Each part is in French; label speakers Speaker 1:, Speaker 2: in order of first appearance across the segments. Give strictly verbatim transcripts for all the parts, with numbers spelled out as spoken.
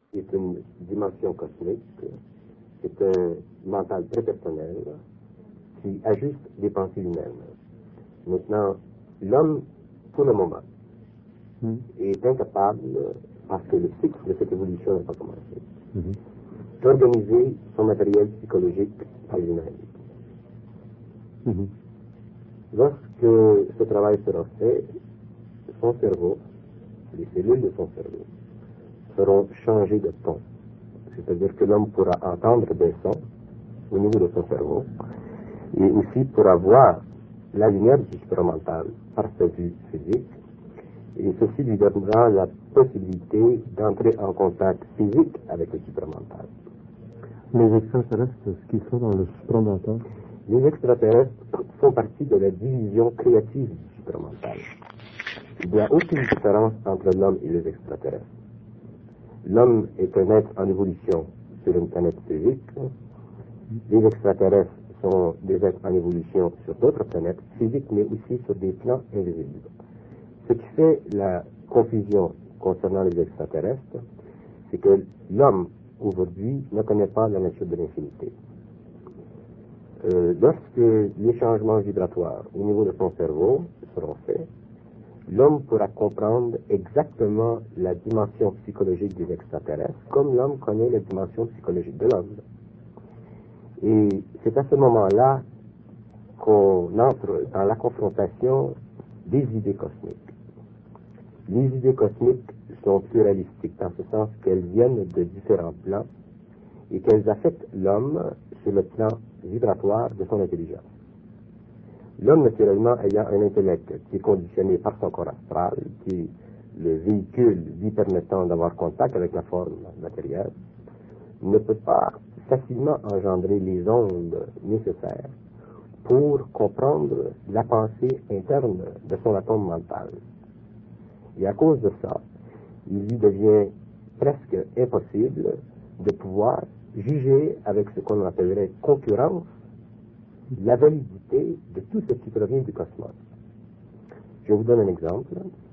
Speaker 1: est une dimension cosmique, c'est un mental très personnel qui ajuste les pensées humaines. Maintenant, l'homme, pour le moment, mm. est incapable, parce que le cycle de cette évolution n'a pas commencé, mm-hmm. d'organiser son matériel psychologique par lui-même. Mm-hmm. Lorsque ce travail sera fait, son cerveau, les cellules de son cerveau, seront changées de ton. C'est-à-dire que l'homme pourra entendre des sons au niveau de son cerveau et aussi pourra voir la lumière du supramental par sa vue physique. Et ceci lui donnera la possibilité d'entrer en contact physique avec le supramental.
Speaker 2: Les extraterrestres, ce qu'ils sont dans le supramental?
Speaker 1: Les extraterrestres font partie de la division créative du supramental. Il n'y a aucune différence entre l'homme et les extraterrestres. L'homme est un être en évolution sur une planète physique. Les extraterrestres sont des êtres en évolution sur d'autres planètes physiques, mais aussi sur des plans invisibles. Ce qui fait la confusion concernant les extraterrestres, c'est que l'homme, aujourd'hui, ne connaît pas la nature de l'infinité. Euh, lorsque les changements vibratoires au niveau de son cerveau seront faits, l'homme pourra comprendre exactement la dimension psychologique des extraterrestres, comme l'homme connaît la dimension psychologique de l'homme. Et c'est à ce moment-là qu'on entre dans la confrontation des idées cosmiques. Les idées cosmiques sont pluralistiques, dans ce sens qu'elles viennent de différents plans et qu'elles affectent l'homme sur le plan vibratoire de son intelligence. L'homme, naturellement, ayant un intellect qui est conditionné par son corps astral, qui est le véhicule lui permettant d'avoir contact avec la forme matérielle, ne peut pas facilement engendrer les ondes nécessaires pour comprendre la pensée interne de son atome mental. Et à cause de ça, il lui devient presque impossible de pouvoir juger avec ce qu'on appellerait concurrence la validité de tout ce qui provient du cosmos. Je vous donne un exemple.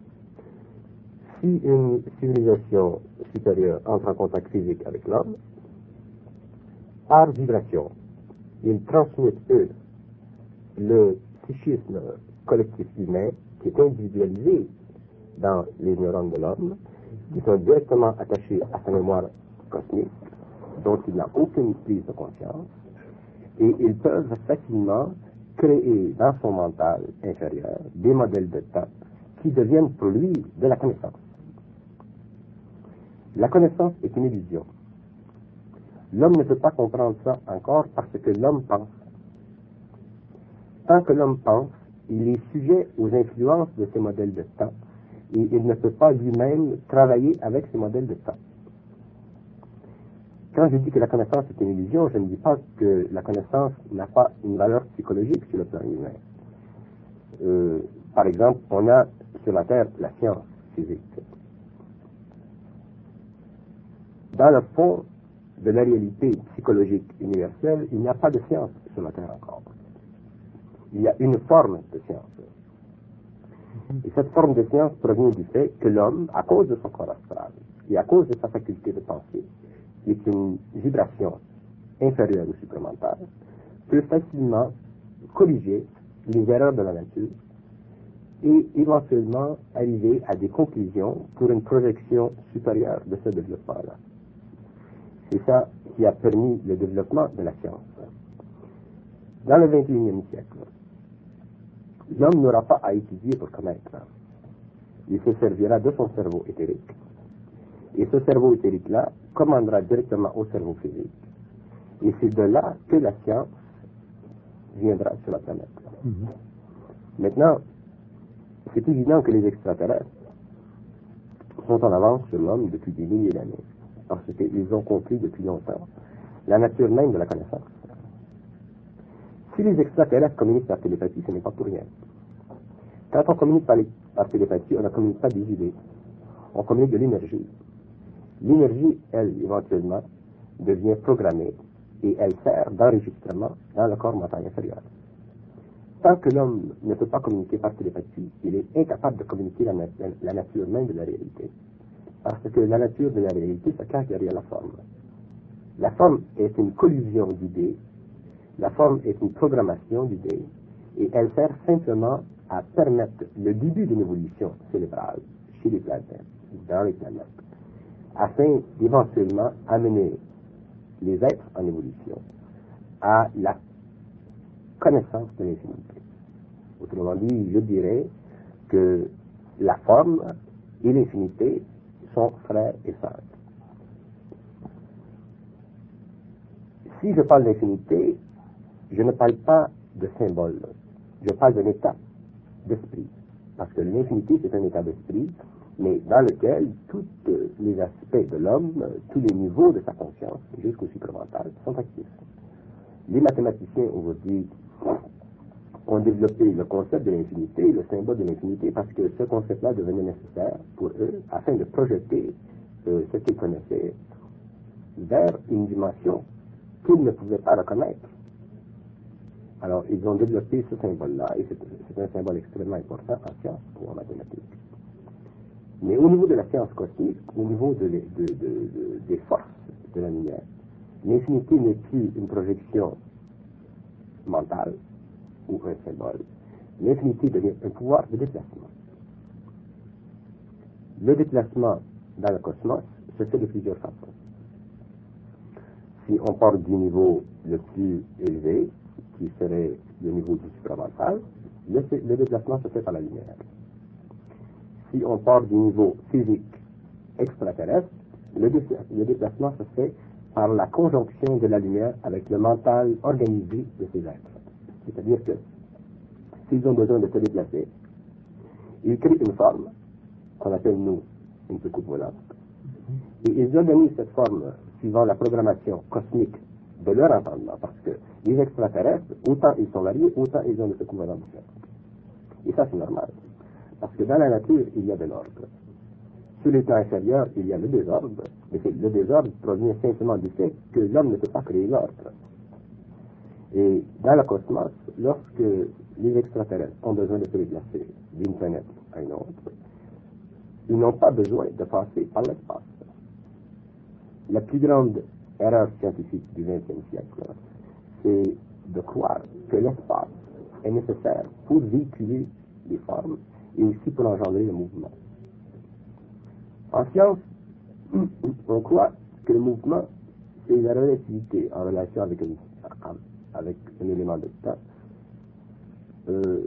Speaker 1: Si une civilisation supérieure entre en contact physique avec l'homme, par vibration, ils transmettent, eux, le psychisme collectif humain qui est individualisé dans les neurones de l'homme, qui sont directement attachés à sa mémoire cosmique, dont il n'a aucune prise de conscience, et ils peuvent facilement créer dans son mental inférieur des modèles de temps qui deviennent pour lui de la connaissance. La connaissance est une illusion. L'homme ne peut pas comprendre ça encore parce que l'homme pense. Tant que l'homme pense, il est sujet aux influences de ces modèles de temps et il ne peut pas lui-même travailler avec ces modèles de temps. Quand je dis que la connaissance est une illusion, je ne dis pas que la connaissance n'a pas une valeur psychologique sur le plan humain. Euh, par exemple, on a sur la Terre la science physique. Dans le fond de la réalité psychologique universelle, il n'y a pas de science sur la Terre encore. Il y a une forme de science. Et cette forme de science provient du fait que l'homme, à cause de son corps astral et à cause de sa faculté de penser, qui est une vibration inférieure au supramental, peut facilement corriger les erreurs de la nature et éventuellement arriver à des conclusions pour une projection supérieure de ce développement-là. C'est ça qui a permis le développement de la science. Dans le vingt et unième siècle, l'homme n'aura pas à étudier pour connaître. Il se servira de son cerveau éthérique. Et ce cerveau éthérique-là commandera directement au cerveau physique. Et c'est de là que la science viendra sur la planète. Mm-hmm. Maintenant, c'est évident que les extraterrestres sont en avance sur l'homme depuis des milliers d'années. Parce qu'ils ont compris depuis longtemps la nature même de la connaissance. Si les extraterrestres communiquent par télépathie, ce n'est pas pour rien. Quand on communique par, les, par télépathie, on ne communique pas des idées. On communique de l'énergie. L'énergie, elle, éventuellement, devient programmée et elle sert d'enregistrement dans le corps mental inférieur. Tant que l'homme ne peut pas communiquer par télépathie, il est incapable de communiquer la, la, la nature même de la réalité. Parce que la nature de la réalité se cache derrière la forme. La forme est une collision d'idées, la forme est une programmation d'idées, et elle sert simplement à permettre le début d'une évolution cérébrale chez les planètes, dans les planètes, afin d'éventuellement amener les êtres en évolution à la connaissance de l'infinité. Autrement dit, je dirais que la forme et l'infinité sont frères et sœurs. Si je parle d'infinité, je ne parle pas de symbole, je parle d'un état d'esprit. Parce que l'infinité, c'est un état d'esprit, mais dans lequel tous les aspects de l'homme, tous les niveaux de sa conscience, jusqu'au supramental, sont actifs. Les mathématiciens aujourd'hui ont développé le concept de l'infinité, le symbole de l'infinité, parce que ce concept-là devenait nécessaire pour eux afin de projeter euh, ce qu'ils connaissaient vers une dimension qu'ils ne pouvaient pas reconnaître. Alors, ils ont développé ce symbole-là, et c'est, c'est un symbole extrêmement important en sciences ou en mathématiques. Mais au niveau de la science cosmique, au niveau de, de, de, de, des forces de la lumière, l'infinité n'est plus une projection mentale ou un symbole. L'infinité devient un pouvoir de déplacement. Le déplacement dans le cosmos se fait de plusieurs façons. Si on part du niveau le plus élevé, qui serait le niveau du supramental, le, le déplacement se fait par la lumière. Si on part du niveau physique extraterrestre, le, dé, le déplacement se fait par la conjonction de la lumière avec le mental organisé de ces êtres. C'est-à-dire que s'ils ont besoin de se déplacer, ils créent une forme qu'on appelle, nous, une soucoupe volante, et ils organisent cette forme suivant la programmation cosmique de leur entendement, parce que les extraterrestres, autant ils sont variés, autant ils ont des soucoupes volantes différentes. Et ça, c'est normal, parce que dans la nature, il y a de l'ordre. Sur les plans inférieurs, il y a le désordre, mais le désordre provient simplement du fait que l'homme ne peut pas créer l'ordre. Et dans le cosmos, lorsque les extraterrestres ont besoin de se déplacer d'une planète à une autre, ils n'ont pas besoin de passer par l'espace. La plus grande erreur scientifique du vingtième siècle, c'est de croire que l'espace est nécessaire pour véhiculer les formes et aussi pour engendrer le mouvement. En science, on croit que le mouvement, c'est la relativité en relation avec un, avec un élément de temps, euh,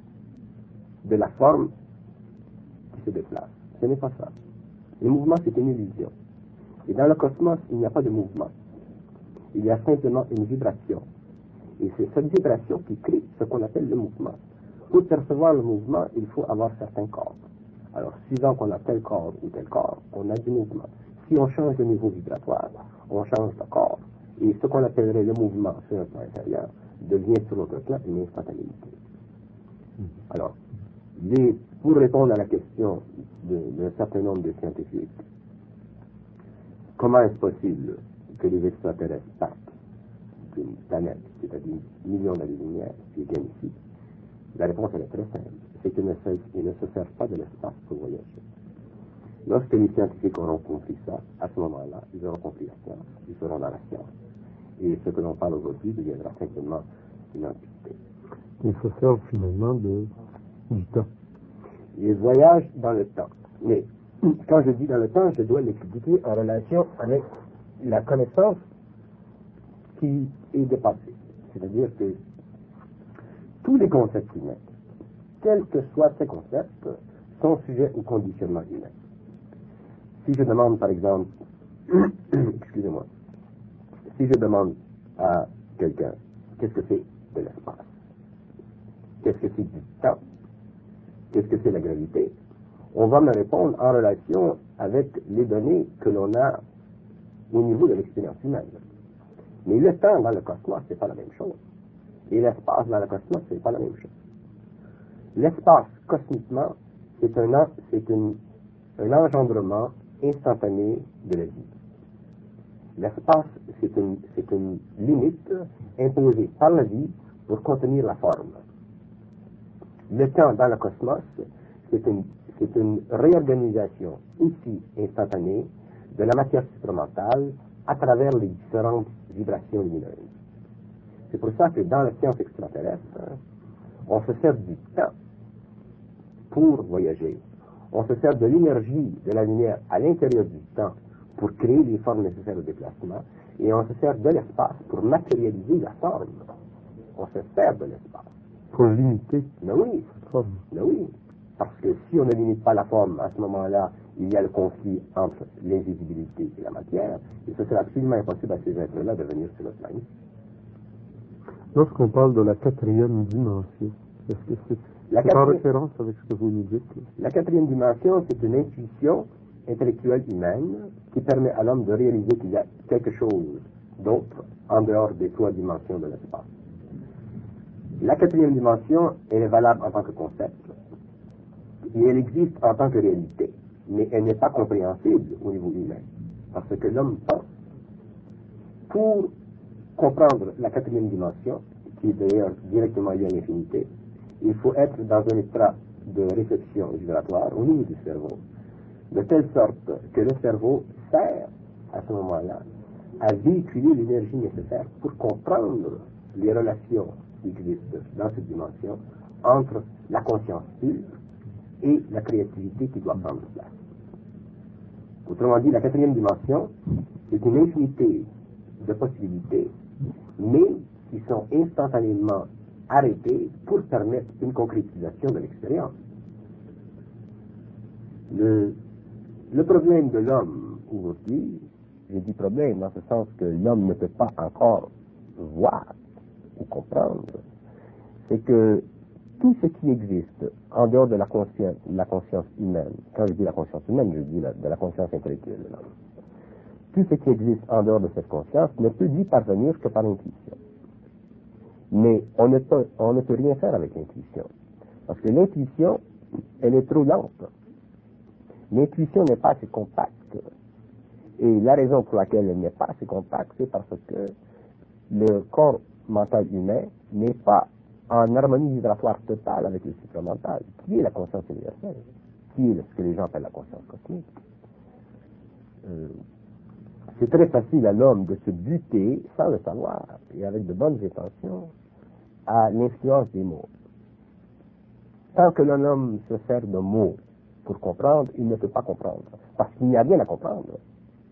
Speaker 1: de la forme qui se déplace. Ce n'est pas ça. Le mouvement, c'est une illusion. Et dans le cosmos, il n'y a pas de mouvement. Il y a simplement une vibration. Et c'est cette vibration qui crée ce qu'on appelle le mouvement. Pour percevoir le mouvement, il faut avoir certains corps. Alors, suivant qu'on a tel corps ou tel corps, on a du mouvement. Si on change de niveau vibratoire, on change de corps. Et ce qu'on appellerait le mouvement sur un plan intérieur devient sur l'autre plan une instantanéité. Alors, les, pour répondre à la question d'un certain nombre de scientifiques, comment est-ce possible que les extraterrestres partent d'une planète, c'est-à-dire millions d'années-lumière, qui viennent ici? La réponse elle est très simple. C'est qu'ils ne, ne se servent pas de l'espace pour voyager. Lorsque les scientifiques auront compris ça, à ce moment-là, ils auront compris la science, ils seront dans la science. Et ce que l'on parle aujourd'hui deviendra simplement une entité.
Speaker 2: Ils se servent finalement de, du temps.
Speaker 1: Ils voyagent dans le temps. Mais quand je dis dans le temps, je dois l'expliquer en relation avec la connaissance qui est dépassée. C'est-à-dire que tous les concepts humains, quels que soient ces concepts, sont sujets au conditionnement humain. Si je demande, par exemple, excusez-moi, si je demande à quelqu'un, qu'est-ce que c'est de l'espace? Qu'est-ce que c'est du temps? Qu'est-ce que c'est la gravité? On va me répondre en relation avec les données que l'on a au niveau de l'expérience humaine. Mais le temps dans le cosmos, c'est pas la même chose. Et l'espace dans le cosmos, c'est pas la même chose. L'espace, cosmiquement, c'est un, c'est une, un engendrement instantané de la vie. L'espace, c'est une, c'est une limite imposée par la vie pour contenir la forme. Le temps dans le cosmos, c'est une, c'est une réorganisation aussi instantanée de la matière supramentale à travers les différentes vibrations lumineuses. C'est pour ça que dans la science extraterrestre, on se sert du temps pour voyager. On se sert de l'énergie de la lumière à l'intérieur du temps pour créer les formes nécessaires au déplacement, et on se sert de l'espace pour matérialiser la forme. On se sert de l'espace.
Speaker 2: Pour limiter
Speaker 1: Mais oui,
Speaker 2: cette forme.
Speaker 1: mais oui. Parce que si on ne limite pas la forme, à ce moment-là, il y a le conflit entre l'invisibilité et la matière, et ce serait absolument impossible à ces êtres-là de venir sur notre planète.
Speaker 2: Lorsqu'on parle de la quatrième dimension, est-ce que c'est,
Speaker 1: La
Speaker 2: c'est en
Speaker 1: quatrième-
Speaker 2: référence avec ce que vous nous dites? là?
Speaker 1: La quatrième dimension, c'est une intuition intellectuelle humaine qui permet à l'homme de réaliser qu'il y a quelque chose d'autre en dehors des trois dimensions de l'espace. La quatrième dimension, elle est valable en tant que concept et elle existe en tant que réalité, mais elle n'est pas compréhensible au niveau humain parce que l'homme pense. Pour comprendre la quatrième dimension, qui est d'ailleurs directement liée à l'infinité, il faut être dans un état de réflexion vibratoire au niveau du cerveau, de telle sorte que le cerveau sert à ce moment-là à véhiculer l'énergie nécessaire pour comprendre les relations qui existent dans cette dimension entre la conscience pure et la créativité qui doit prendre place. Autrement dit, la quatrième dimension est une infinité de possibilités, mais qui sont instantanément arrêtées pour permettre une concrétisation de l'expérience. Le, le problème de l'homme aujourd'hui, je dis problème dans ce sens que l'homme ne peut pas encore voir ou comprendre, c'est que tout ce qui existe en dehors de la conscience, la conscience humaine, quand je dis la conscience humaine, je dis la, de la conscience intellectuelle de l'homme, tout ce qui existe en dehors de cette conscience ne peut y parvenir que par intuition. Mais on ne peut, on ne peut rien faire avec l'intuition. Parce que l'intuition, elle est trop lente. L'intuition n'est pas assez compacte. Et la raison pour laquelle elle n'est pas assez compacte, c'est parce que le corps mental humain n'est pas en harmonie vibratoire totale avec le supramental, qui est la conscience universelle, qui est ce que les gens appellent la conscience cosmique. Euh, c'est très facile à l'homme de se buter sans le savoir et avec de bonnes intentions à l'influence des mots. Tant que l'homme se sert de mots pour comprendre, il ne peut pas comprendre, parce qu'il n'y a rien à comprendre.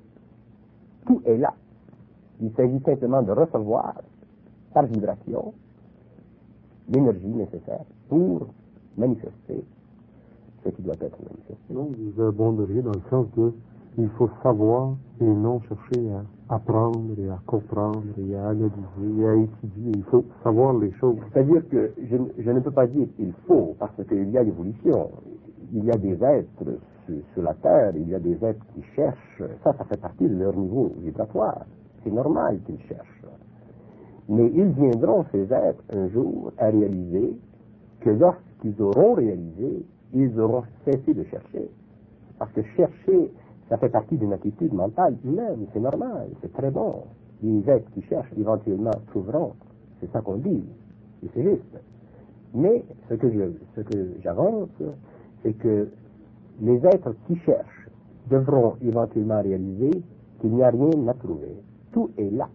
Speaker 1: Tout est là. Il s'agit simplement de recevoir par vibration l'énergie nécessaire pour manifester ce qui doit être manifesté.
Speaker 2: Non, vous abonderiez dans le sens de il faut savoir et non chercher à apprendre et à comprendre et à analyser et à étudier. Il faut savoir les choses.
Speaker 1: C'est-à-dire que je, je ne peux pas dire qu'il faut, parce qu'il y a l'évolution. Il y a des êtres sur, sur la Terre, il y a des êtres qui cherchent. Ça, ça fait partie de leur niveau vibratoire. C'est normal qu'ils cherchent. Mais ils viendront, ces êtres, un jour, à réaliser que lorsqu'ils auront réalisé, ils auront cessé de chercher. Parce que chercher, ça fait partie d'une attitude mentale humaine, c'est normal, c'est très bon. Les êtres qui cherchent, éventuellement, trouveront. C'est ça qu'on dit, et c'est juste. Mais ce que je, ce que j'avance, c'est que les êtres qui cherchent devront éventuellement réaliser qu'il n'y a rien à trouver. Tout est là.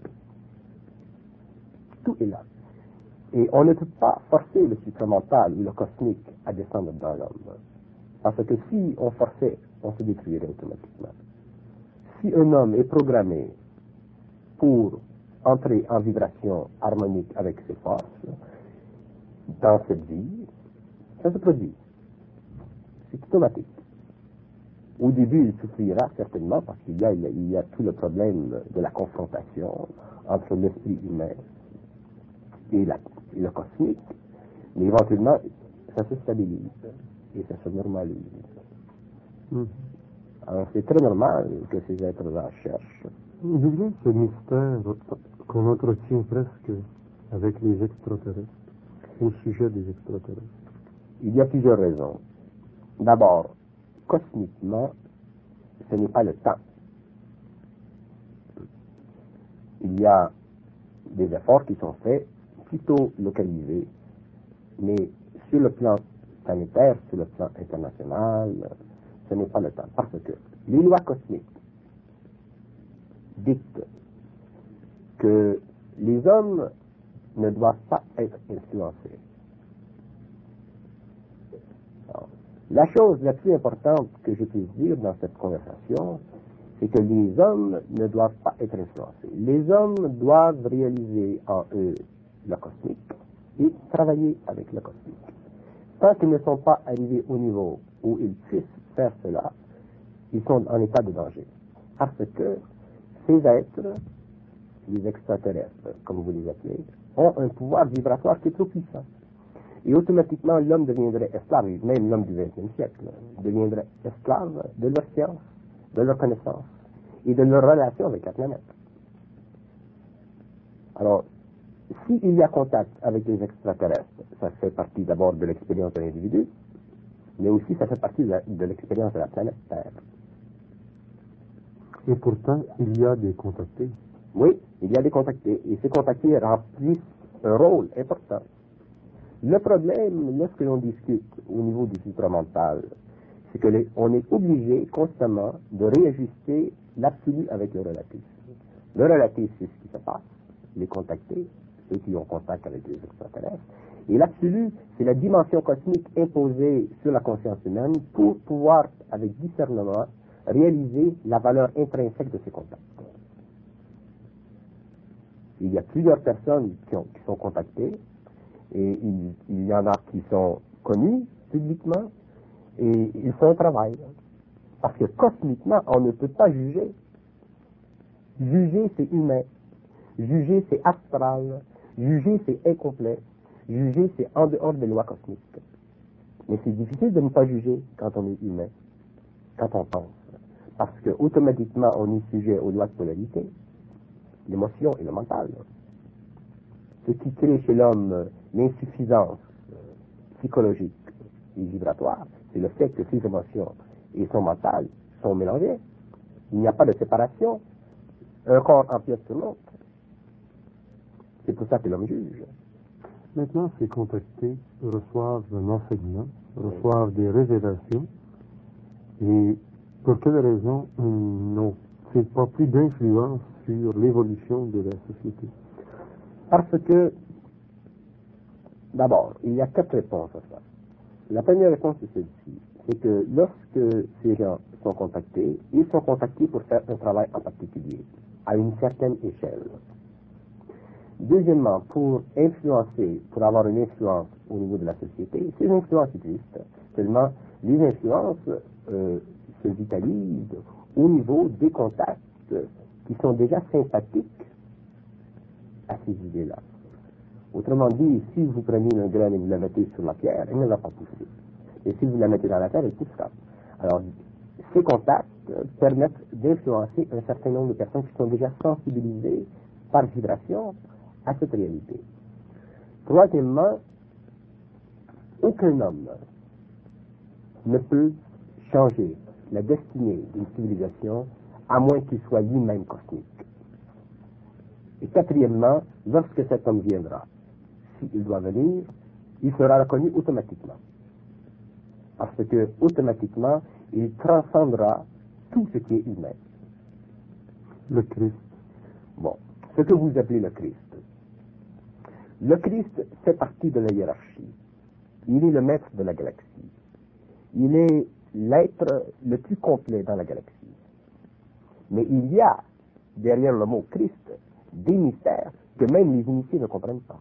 Speaker 1: Tout est là. Et on ne peut pas forcer le supramental ou le cosmique à descendre dans l'homme. Parce que si on forçait, on se détruirait automatiquement. Si un homme est programmé pour entrer en vibration harmonique avec ses forces, dans cette vie, ça se produit. C'est automatique. Au début, il souffrira certainement parce qu'il y a, il y a tout le problème de la confrontation entre l'esprit humain et, la, et le cosmique, mais éventuellement, ça se stabilise et ça se normalise.
Speaker 2: Mmh.
Speaker 1: Alors, c'est très normal que ces êtres-là cherchent.
Speaker 2: D'où vient ce mystère qu'on entretient presque avec les extraterrestres, au sujet des extraterrestres?
Speaker 1: Il y a plusieurs raisons. D'abord, cosmiquement, ce n'est pas le temps. Il y a des efforts qui sont faits, plutôt localisés, mais sur le plan planétaire sur le plan international, ce n'est pas le temps. Parce que les lois cosmiques dictent que les hommes ne doivent pas être influencés. Alors, la chose la plus importante que je puisse dire dans cette conversation, c'est que les hommes ne doivent pas être influencés. Les hommes doivent réaliser en eux le cosmique et travailler avec le cosmique. Tant qu'ils ne sont pas arrivés au niveau où ils puissent faire cela, ils sont en état de danger. Parce que ces êtres, les extraterrestres, comme vous les appelez, ont un pouvoir vibratoire qui est trop puissant. Et automatiquement, l'homme deviendrait esclave, même l'homme du vingtième siècle, deviendrait esclave de leur science, de leur connaissance et de leur relation avec la planète. Alors, s'il y a contact avec les extraterrestres, ça fait partie d'abord de l'expérience de l'individu, mais aussi ça fait partie de, la, de l'expérience de la planète Terre.
Speaker 2: Et pourtant, il y a des contactés.
Speaker 1: Oui, il y a des contactés, et ces contactés remplissent un rôle important. Le problème, lorsque l'on discute au niveau du supramental, c'est que les, on est obligé constamment de réajuster l'absolu avec le relatif. Le relatif, c'est ce qui se passe, les contactés, ceux qui ont contact avec les extraterrestres, et l'absolu, c'est la dimension cosmique imposée sur la conscience humaine pour pouvoir, avec discernement, réaliser la valeur intrinsèque de ces contacts. Il y a plusieurs personnes qui, ont, qui sont contactées, et il, il y en a qui sont connus publiquement, et ils font un travail. Parce que cosmiquement, on ne peut pas juger. Juger, c'est humain. Juger, c'est astral. Juger, c'est incomplet. Juger, c'est en dehors des lois cosmiques. Mais c'est difficile de ne pas juger quand on est humain, quand on pense. Parce que automatiquement, on est sujet aux lois de polarité, l'émotion et le mental. Ce qui crée chez l'homme l'insuffisance psychologique et vibratoire, c'est le fait que ses émotions et son mental sont mélangés. Il n'y a pas de séparation. Un corps empiète sur l'autre. C'est pour ça que l'homme juge.
Speaker 2: Maintenant, ces contactés reçoivent un enseignement, reçoivent des révélations, et pour quelle raison n'ont-ils pas plus d'influence sur l'évolution de la société?
Speaker 1: Parce que, d'abord, il y a quatre réponses à ça. La première réponse est celle-ci, c'est que lorsque ces gens sont contactés, ils sont contactés pour faire un travail en particulier, à une certaine échelle. Deuxièmement, pour influencer, pour avoir une influence au niveau de la société, ces influences existent. Seulement, les influences euh, se vitalisent au niveau des contacts qui sont déjà sympathiques à ces idées-là. Autrement dit, si vous prenez une graine et vous la mettez sur la pierre, elle ne va pas pousser. Et si vous la mettez dans la terre, elle poussera. Alors, ces contacts permettent d'influencer un certain nombre de personnes qui sont déjà sensibilisées par vibration à cette réalité. Troisièmement, aucun homme ne peut changer la destinée d'une civilisation à moins qu'il soit lui-même cosmique. Et quatrièmement, lorsque cet homme viendra, s'il doit venir, il sera reconnu automatiquement. Parce que, automatiquement, il transcendra tout ce qui est humain.
Speaker 2: Le Christ.
Speaker 1: Bon, ce que vous appelez le Christ. Le Christ fait partie de la hiérarchie. Il est le maître de la galaxie. Il est l'être le plus complet dans la galaxie. Mais il y a, derrière le mot Christ, des mystères que même les initiés ne comprennent pas.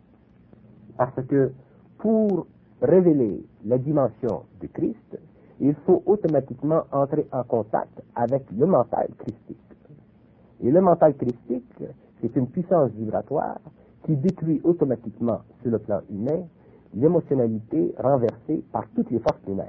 Speaker 1: Parce que pour révéler la dimension du Christ, il faut automatiquement entrer en contact avec le mental christique. Et le mental christique, c'est une puissance vibratoire qui détruit automatiquement, sur le plan humain, l'émotionnalité renversée par toutes les forces lunaires.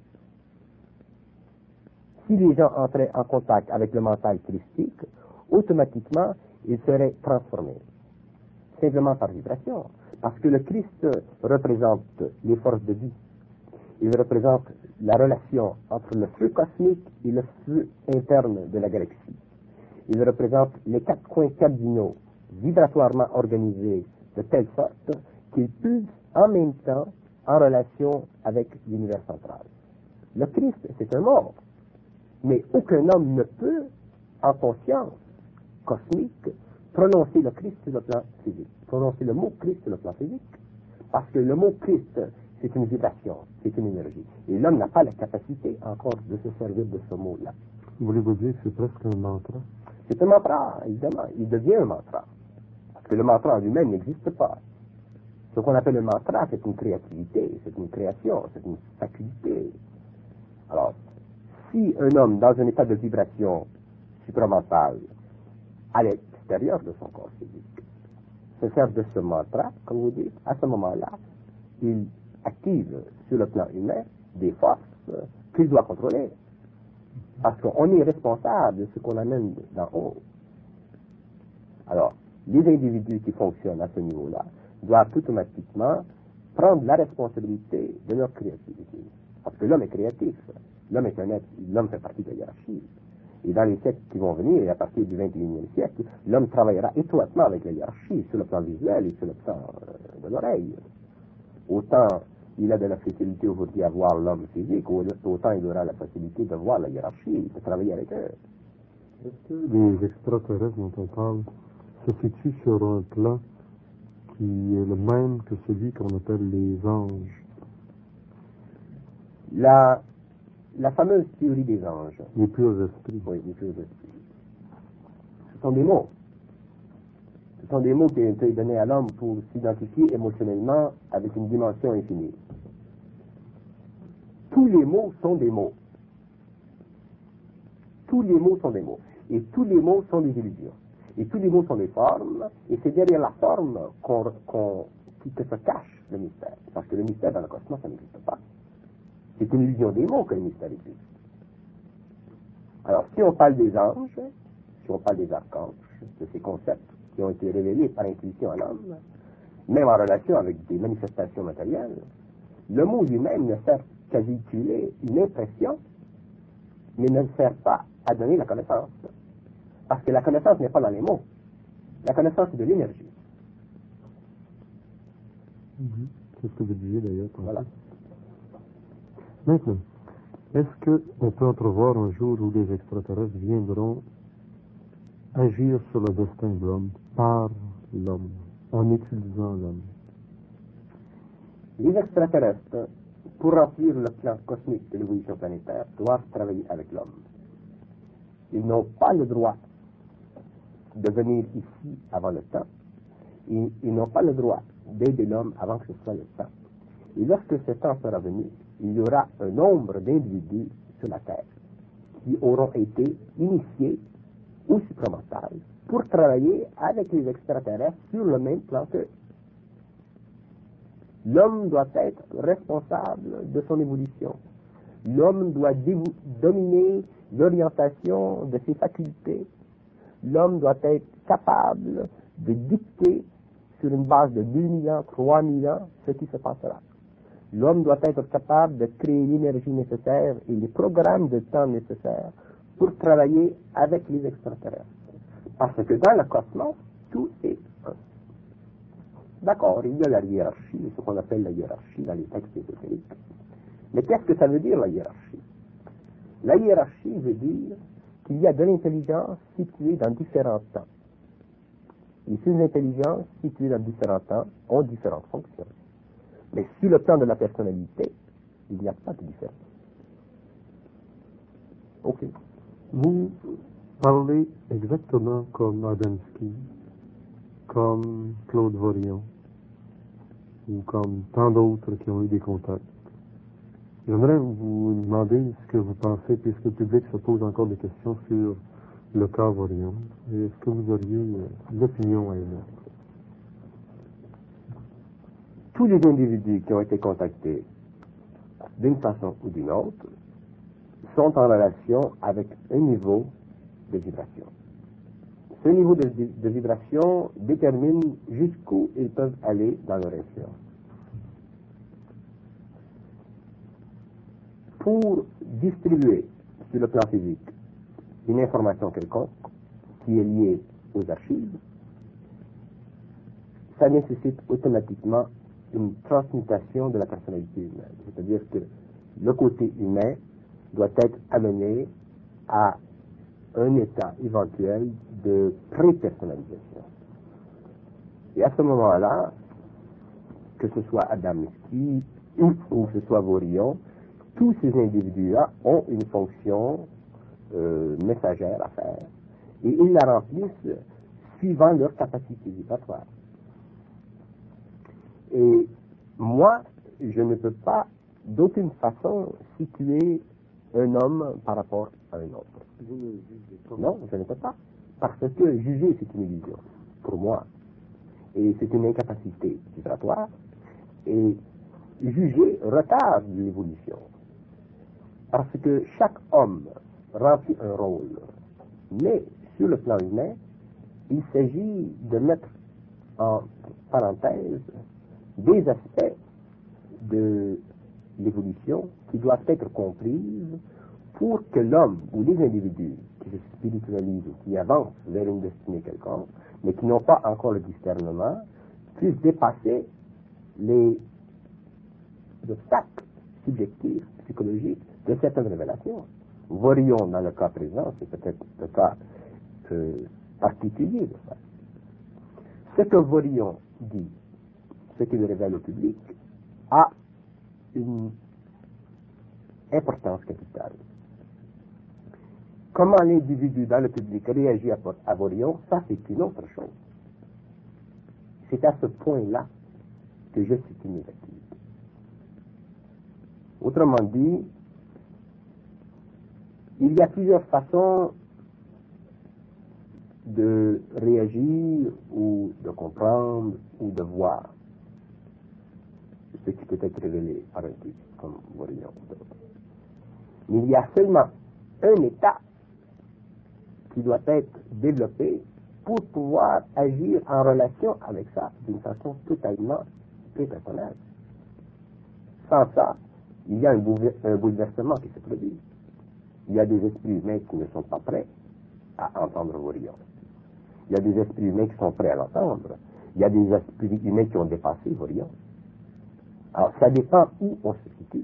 Speaker 1: Si les gens entraient en contact avec le mental christique, automatiquement, ils seraient transformés. Simplement par vibration. Parce que le Christ représente les forces de vie. Il représente la relation entre le feu cosmique et le feu interne de la galaxie. Il représente les quatre coins cardinaux vibratoirement organisés de telle sorte qu'ils pulsent en même temps en relation avec l'univers central. Le Christ, c'est un mort, mais aucun homme ne peut, en conscience cosmique, prononcer le Christ sur le plan physique, prononcer le mot Christ sur le plan physique, parce que le mot Christ, c'est une vibration, c'est une énergie. Et l'homme n'a pas la capacité encore de se servir de ce mot-là.
Speaker 2: Voulez-vous dire que c'est presque un mantra?
Speaker 1: C'est un mantra, évidemment. Il devient un mantra. Parce que le mantra en lui-même n'existe pas. Ce qu'on appelle un mantra, c'est une créativité, c'est une création, c'est une faculté. Alors, si un homme, dans un état de vibration supramentale, à l'extérieur de son corps physique, se sert de ce mantra, comme vous dites, à ce moment-là, il active sur le plan humain des forces qu'il doit contrôler. Parce qu'on est responsable de ce qu'on amène d'en haut. Alors, les individus qui fonctionnent à ce niveau-là doivent automatiquement prendre la responsabilité de leur créativité. Parce que l'homme est créatif. L'homme est un être, l'homme fait partie de la hiérarchie. Et dans les siècles qui vont venir, et à partir du vingt et unième siècle, l'homme travaillera étroitement avec la hiérarchie sur le plan visuel et sur le plan euh, de l'oreille. Autant il a de la facilité aujourd'hui à voir l'homme physique, autant il aura la facilité de voir la hiérarchie, de travailler avec eux.
Speaker 2: Est-ce que les extraterrestres dont on parle se situent sur un plan qui est le même que celui qu'on appelle les anges?
Speaker 1: La, la fameuse théorie des anges.
Speaker 2: Les purs esprits.
Speaker 1: Oui, les purs esprits. Ce sont des mots. Ce sont des mots qui ont été donnés à l'homme pour s'identifier émotionnellement avec une dimension infinie. Tous les mots sont des mots. Tous les mots sont des mots. Et tous les mots sont des illusions. Et tous les mots sont des formes. Et c'est derrière la forme qu'on, qu'on, que se cache le mystère. Parce que le mystère dans le cosmos, ça n'existe pas. C'est une illusion des mots que le mystère existe. Alors, si on parle des anges, si on parle des archanges, de ces concepts qui ont été révélés par intuition à l'homme, même en relation avec des manifestations matérielles, le mot lui-même ne sert qu'à véhiculer une impression, mais ne sert pas à donner la connaissance. Parce que la connaissance n'est pas dans les mots. La connaissance est de l'énergie.
Speaker 2: Mm-hmm. C'est ce que vous disiez d'ailleurs.
Speaker 1: Voilà.
Speaker 2: Maintenant, est-ce qu'on peut entrevoir un jour où les extraterrestres viendront agir sur le destin de l'homme par l'homme, en utilisant l'homme?
Speaker 1: Les extraterrestres, pour remplir le plan cosmique de l'évolution planétaire, doivent travailler avec l'homme. Ils n'ont pas le droit de venir ici avant le temps. Ils, ils n'ont pas le droit d'aider l'homme avant que ce soit le temps. Et lorsque ce temps sera venu, il y aura un nombre d'individus sur la Terre qui auront été initiés ou supramentales pour travailler avec les extraterrestres sur le même plan qu'eux. L'homme doit être responsable de son évolution. L'homme doit dévo- dominer l'orientation de ses facultés. L'homme doit être capable de dicter sur une base de deux mille ans, trois mille ans, ce qui se passera. L'homme doit être capable de créer l'énergie nécessaire et les programmes de temps nécessaires pour travailler avec les extraterrestres. Parce que dans le cosmos, tout est un. D'accord, il y a la hiérarchie, ce qu'on appelle la hiérarchie dans les textes ésotériques. Mais qu'est-ce que ça veut dire, la hiérarchie? La hiérarchie veut dire qu'il y a de l'intelligence située dans différents temps. Et ces intelligences situées dans différents temps ont différentes fonctions. Mais sur le plan de la personnalité, il n'y a pas de différence. Ok.
Speaker 2: Vous parlez exactement comme Adamski, comme Claude Vorion, ou comme tant d'autres qui ont eu des contacts. J'aimerais vous demander ce que vous pensez, puisque le public se pose encore des questions sur le cas Vorion. Est-ce que vous auriez l'opinion à émettre?
Speaker 1: Tous les individus qui ont été contactés d'une façon ou d'une autre sont en relation avec un niveau de vibration. Ce niveau de, de vibration détermine jusqu'où ils peuvent aller dans leur influence. Pour distribuer sur le plan physique une information quelconque qui est liée aux archives, ça nécessite automatiquement une transmutation de la personnalité humaine. C'est-à-dire que le côté humain doit être amené à un état éventuel de pré-personnalisation. Et à ce moment-là, que ce soit Adamski ou que ce soit Vorillon, tous ces individus-là ont une fonction euh, messagère à faire et ils la remplissent suivant leur capacité vibratoire. Et moi, je ne peux pas d'aucune façon situer un homme par rapport à un autre.
Speaker 2: Vous ne jugez pas.
Speaker 1: Non, je ne peux pas. Parce que juger, c'est une illusion, pour moi. Et c'est une incapacité vibratoire. Et juger retarde l'évolution. Parce que chaque homme remplit un rôle. Mais sur le plan humain, il s'agit de mettre en parenthèse des aspects de l'évolution qui doivent être comprises pour que l'homme ou les individus qui se spiritualisent ou qui avancent vers une destinée quelconque, mais qui n'ont pas encore le discernement, puissent dépasser les obstacles subjectifs, psychologiques de certaines révélations. Voyons dans le cas présent, c'est peut-être le cas euh, particulier de ça. Ce que Vorillon dit, ce qu'il révèle au public, a une importance capitale. Comment l'individu dans le public réagit à, à Vorillon, ça c'est une autre chose. C'est à ce point-là que je situe mes activités. Autrement dit, il y a plusieurs façons de réagir ou de comprendre ou de voir ce qui peut être révélé par un type comme Vorillon. Mais il y a seulement un état qui doit être développé pour pouvoir agir en relation avec ça d'une façon totalement personnelle. Sans ça, il y a un, boulever- un bouleversement qui se produit. Il y a des esprits humains qui ne sont pas prêts à entendre Vorillon. Il y a des esprits humains qui sont prêts à l'entendre. Il y a des esprits humains qui ont dépassé Vorillon. Alors, ça dépend où on se situe.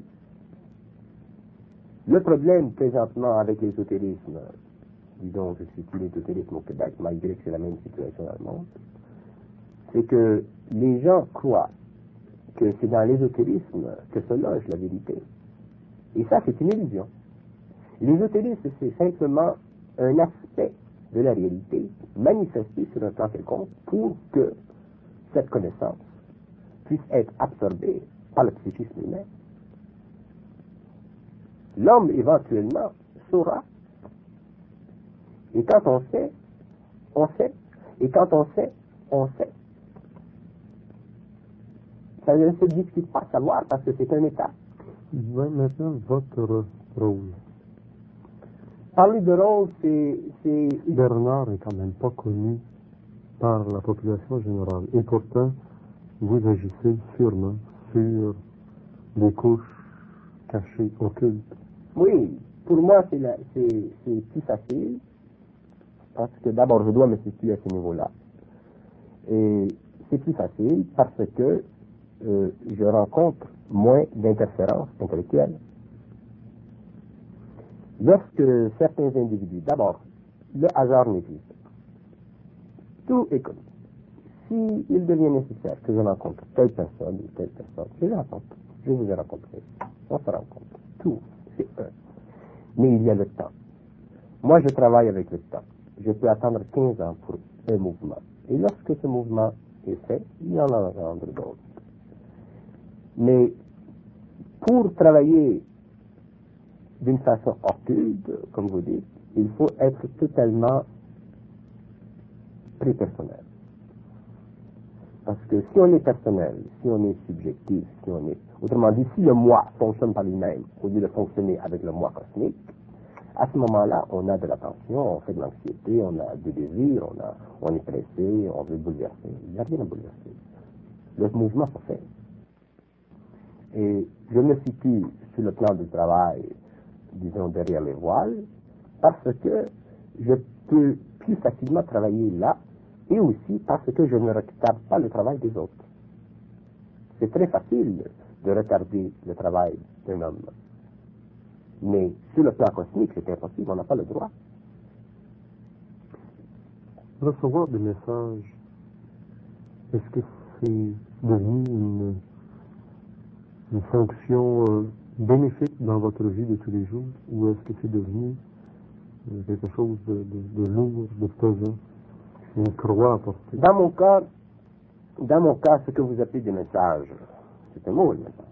Speaker 1: Le problème présentement avec l'ésotérisme, disons, je situe l'ésotérisme au Québec, malgré que c'est la même situation dans le monde, c'est que les gens croient que c'est dans l'ésotérisme que se loge la vérité. Et ça, c'est une illusion. L'ésotérisme, c'est simplement un aspect de la réalité manifesté sur un plan quelconque pour que cette connaissance puisse être absorbée par le psychisme humain. L'homme, éventuellement, saura. Et quand on sait, on sait. Et quand on sait, on sait. Ça ne se discute pas savoir parce que c'est un état.
Speaker 2: Ouais, maintenant, votre rôle.
Speaker 1: Parler de rôle, c'est... c'est...
Speaker 2: Bernard est quand même pas connu par la population générale. Et pourtant, vous agissez sûrement sur des couches cachées, occultes.
Speaker 1: Oui, pour moi, c'est, la, c'est, c'est plus facile parce que d'abord, je dois me situer à ce niveau-là. Et c'est plus facile parce que euh, je rencontre moins d'interférences intellectuelles. Lorsque certains individus, d'abord, le hasard n'existe pas. Tout est connu. S'il devient nécessaire que je rencontre telle personne ou telle personne, je la rencontre. Je vous ai rencontré. On se rencontre. Tout, c'est un. Mais il y a le temps. Moi, je travaille avec le temps. Je peux attendre quinze ans pour un mouvement. Et lorsque ce mouvement est fait, il y en a d'autres. Mais pour travailler d'une façon occulte, comme vous dites, il faut être totalement prépersonnel. Parce que si on est personnel, si on est subjectif, si on est... Autrement dit, si le moi fonctionne par lui-même, au lieu de fonctionner avec le moi cosmique, à ce moment-là, on a de la tension, on fait de l'anxiété, on a des désirs, on, a, on est pressé, on veut bouleverser. Il n'y a rien à bouleverser. Le mouvement se fait. Et je me situe sur le plan du travail, disons, derrière les voiles, parce que je peux plus facilement travailler là, et aussi parce que je ne retarde pas le travail des autres. c'est très facile de retarder le travail d'un homme. Mais sur le plan cosmique, c'est impossible, on n'a pas le droit.
Speaker 2: Recevoir des messages, est-ce que c'est devenu une, une fonction euh, bénéfique dans votre vie de tous les jours, ou est-ce que c'est devenu euh, quelque chose de, de, de lourd, de pesant, une croix à porter?
Speaker 1: Dans mon cas, dans mon cas, ce que vous appelez des messages, c'est un mot, le message.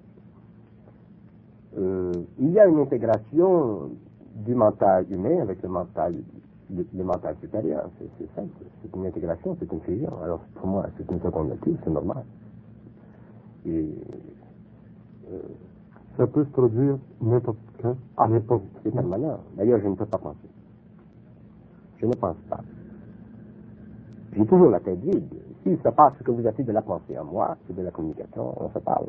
Speaker 1: Euh, il y a une intégration du mental humain avec le mental, le, le mental supérieur. C'est, c'est simple. C'est une intégration, c'est une fusion. Alors pour moi, c'est une seconde nature, c'est normal. Et euh,
Speaker 2: ça peut se produire n'importe quand,
Speaker 1: ah,
Speaker 2: n'importe
Speaker 1: c'est
Speaker 2: où.
Speaker 1: permanent. D'ailleurs, je ne peux pas penser. Je ne pense pas. J'ai toujours la tête vide. S'il se passe ce que vous appelez de la pensée en moi, c'est de la communication, on se parle.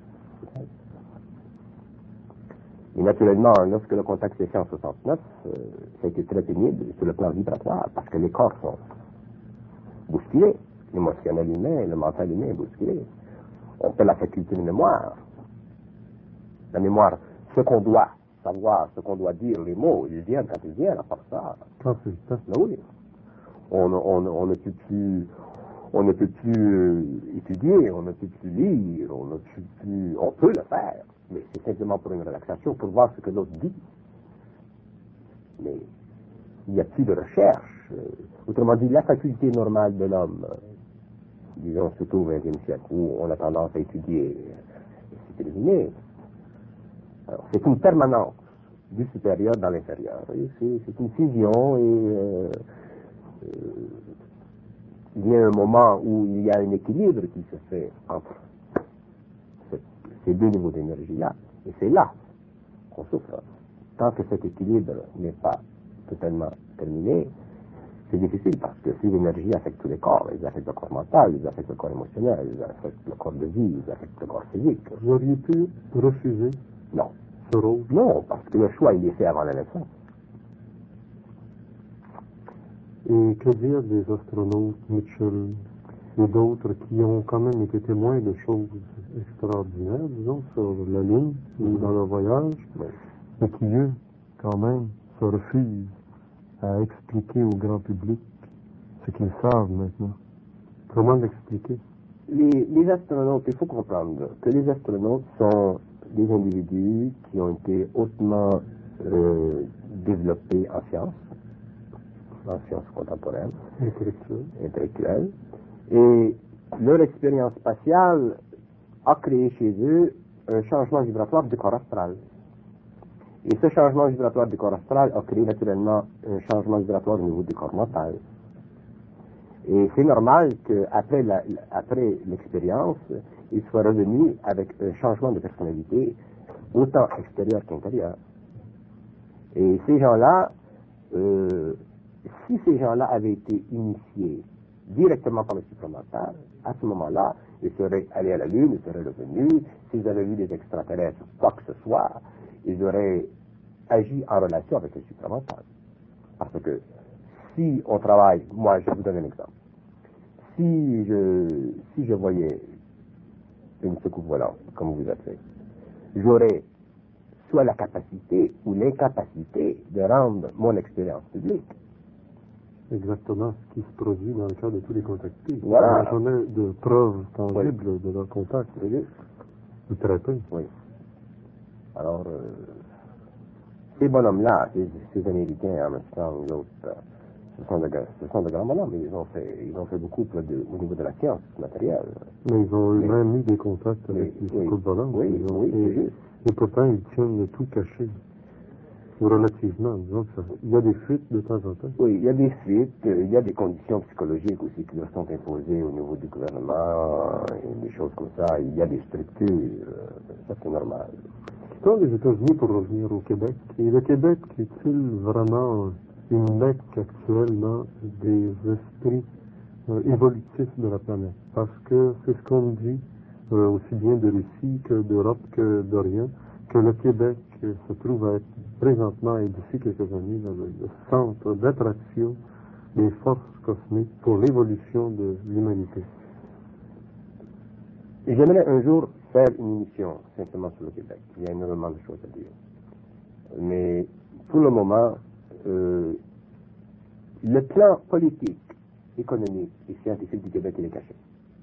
Speaker 1: Et naturellement, lorsque le contact s'est fait en soixante-neuf, euh, ça a été très pénible sur le plan vibratoire, parce que les corps sont bousculés. L'émotionnel humain, le mental humain est bousculé. On fait la faculté de mémoire. La mémoire, ce qu'on doit savoir, ce qu'on doit dire, les mots, ils viennent quand ils viennent, à part ça.
Speaker 2: Quand c'est le temps.
Speaker 1: Ben oui. On, on, on ne peut plus, on ne peut plus euh, étudier, on ne peut plus lire, on ne peut plus, on peut le faire, mais c'est simplement pour une relaxation, pour voir ce que l'autre dit. Mais il n'y a plus de recherche. Euh, autrement dit, la faculté normale de l'homme, euh, disons surtout au vingtième siècle, où on a tendance à étudier, euh, c'est éliminé. Alors, c'est une permanence du supérieur dans l'inférieur. Et c'est, c'est une fusion et euh, euh, il y a un moment où il y a un équilibre qui se fait entre ce, ces deux niveaux d'énergie-là, et c'est là qu'on souffre. Tant que cet équilibre n'est pas totalement terminé, c'est difficile parce que ces énergies affectent tous les corps. Elles affectent le corps mental, elles affectent le corps émotionnel, elles affectent le corps de vie, elles affectent le corps physique.
Speaker 2: Vous auriez pu refuser
Speaker 1: Non.
Speaker 2: ce rôle?
Speaker 1: Non, parce que le choix, il est fait avant la naissance.
Speaker 2: Et que dire des astronautes, Mitchell et d'autres qui ont quand même été témoins de choses extraordinaires, disons, sur la Lune ou dans leur voyage,
Speaker 1: Oui.
Speaker 2: et qui, eux, quand même, se refusent à expliquer au grand public ce qu'ils savent maintenant. Comment l'expliquer?
Speaker 1: Les, les astronautes, il faut comprendre que les astronautes sont des individus qui ont été hautement euh, développés en sciences, en sciences contemporaines,
Speaker 2: Intellectuel.
Speaker 1: intellectuelles, et leur expérience spatiale a créé chez eux un changement vibratoire du corps astral. Et ce changement vibratoire du corps astral a créé naturellement un changement vibratoire au niveau du corps mental. Et c'est normal qu'après la, après l'expérience, ils soient revenus avec un changement de personnalité autant extérieur qu'intérieur. Et ces gens-là, euh, si ces gens-là avaient été initiés directement par le supramental, à ce moment-là, ils seraient allés à la Lune, ils seraient revenus, s'ils avaient vu des extraterrestres, quoi que ce soit, ils auraient agi en relation avec le supramental. Parce que si on travaille, moi je vous donne un exemple, si je, si je voyais une soucoupe volante, comme vous appelez, j'aurais soit la capacité ou l'incapacité de rendre mon expérience publique.
Speaker 2: Exactement ce qui se produit dans le cas de tous les contactés.
Speaker 1: Voilà.
Speaker 2: On n'a jamais de preuves tangibles
Speaker 1: Oui.
Speaker 2: de leur contact.
Speaker 1: Oui.
Speaker 2: Ou très peu.
Speaker 1: Oui. Alors, euh, ces bonhommes-là, ces, ces Américains, Armstrong, l'autre, euh, ce sont de, ce sont de grands bonhommes, mais ils ont fait, ils ont fait beaucoup de, au niveau de la science matérielle.
Speaker 2: Mais ils ont
Speaker 1: Mais-
Speaker 2: eux-mêmes eu des contacts avec
Speaker 1: Oui,
Speaker 2: les
Speaker 1: oui.
Speaker 2: soucoupes volantes.
Speaker 1: Oui,
Speaker 2: Ils ont-
Speaker 1: oui, c'est
Speaker 2: et,
Speaker 1: juste.
Speaker 2: et pourtant, ils tiennent le tout caché. Ou relativement, disons que ça. Il y a des fuites de temps en temps.
Speaker 1: Oui, il y a des fuites, euh, il y a des conditions psychologiques aussi qui leur sont imposées au niveau du gouvernement, et des choses comme ça. Il y a des structures, euh, ça c'est normal.
Speaker 2: Quittons les États-Unis pour revenir au Québec. Et le Québec est-il vraiment une mecque actuellement des esprits euh, évolutifs de la planète? Parce que c'est ce qu'on dit, euh, aussi bien de Russie que d'Europe que d'Orient, que le Québec euh, se trouve à être présentement et d'ici quelques années dans le, le centre d'attraction des forces cosmiques pour l'évolution de l'humanité.
Speaker 1: J'aimerais un jour faire une émission simplement sur le Québec. Il y a énormément de choses à dire. Mais pour le moment, euh, le plan politique, économique et scientifique du Québec, il est caché.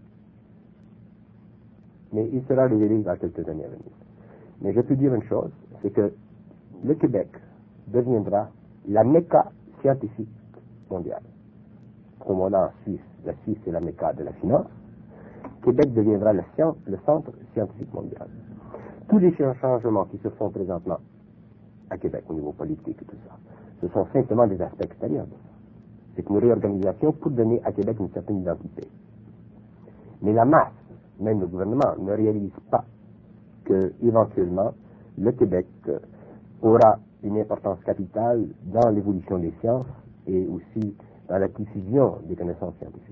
Speaker 1: Mais il sera révélé dans quelques années à venir. Mais je peux dire une chose, c'est que le Québec deviendra la Mecca scientifique mondiale. Comme on a en Suisse, la Suisse est la Mecca de la finance, Québec deviendra le, science, le centre scientifique mondial. Tous les changements qui se font présentement à Québec au niveau politique et tout ça, ce sont simplement des aspects extérieurs. C'est une réorganisation pour donner à Québec une certaine identité. Mais la masse, même le gouvernement, ne réalise pas que, éventuellement, le Québec aura une importance capitale dans l'évolution des sciences et aussi dans la diffusion des connaissances scientifiques.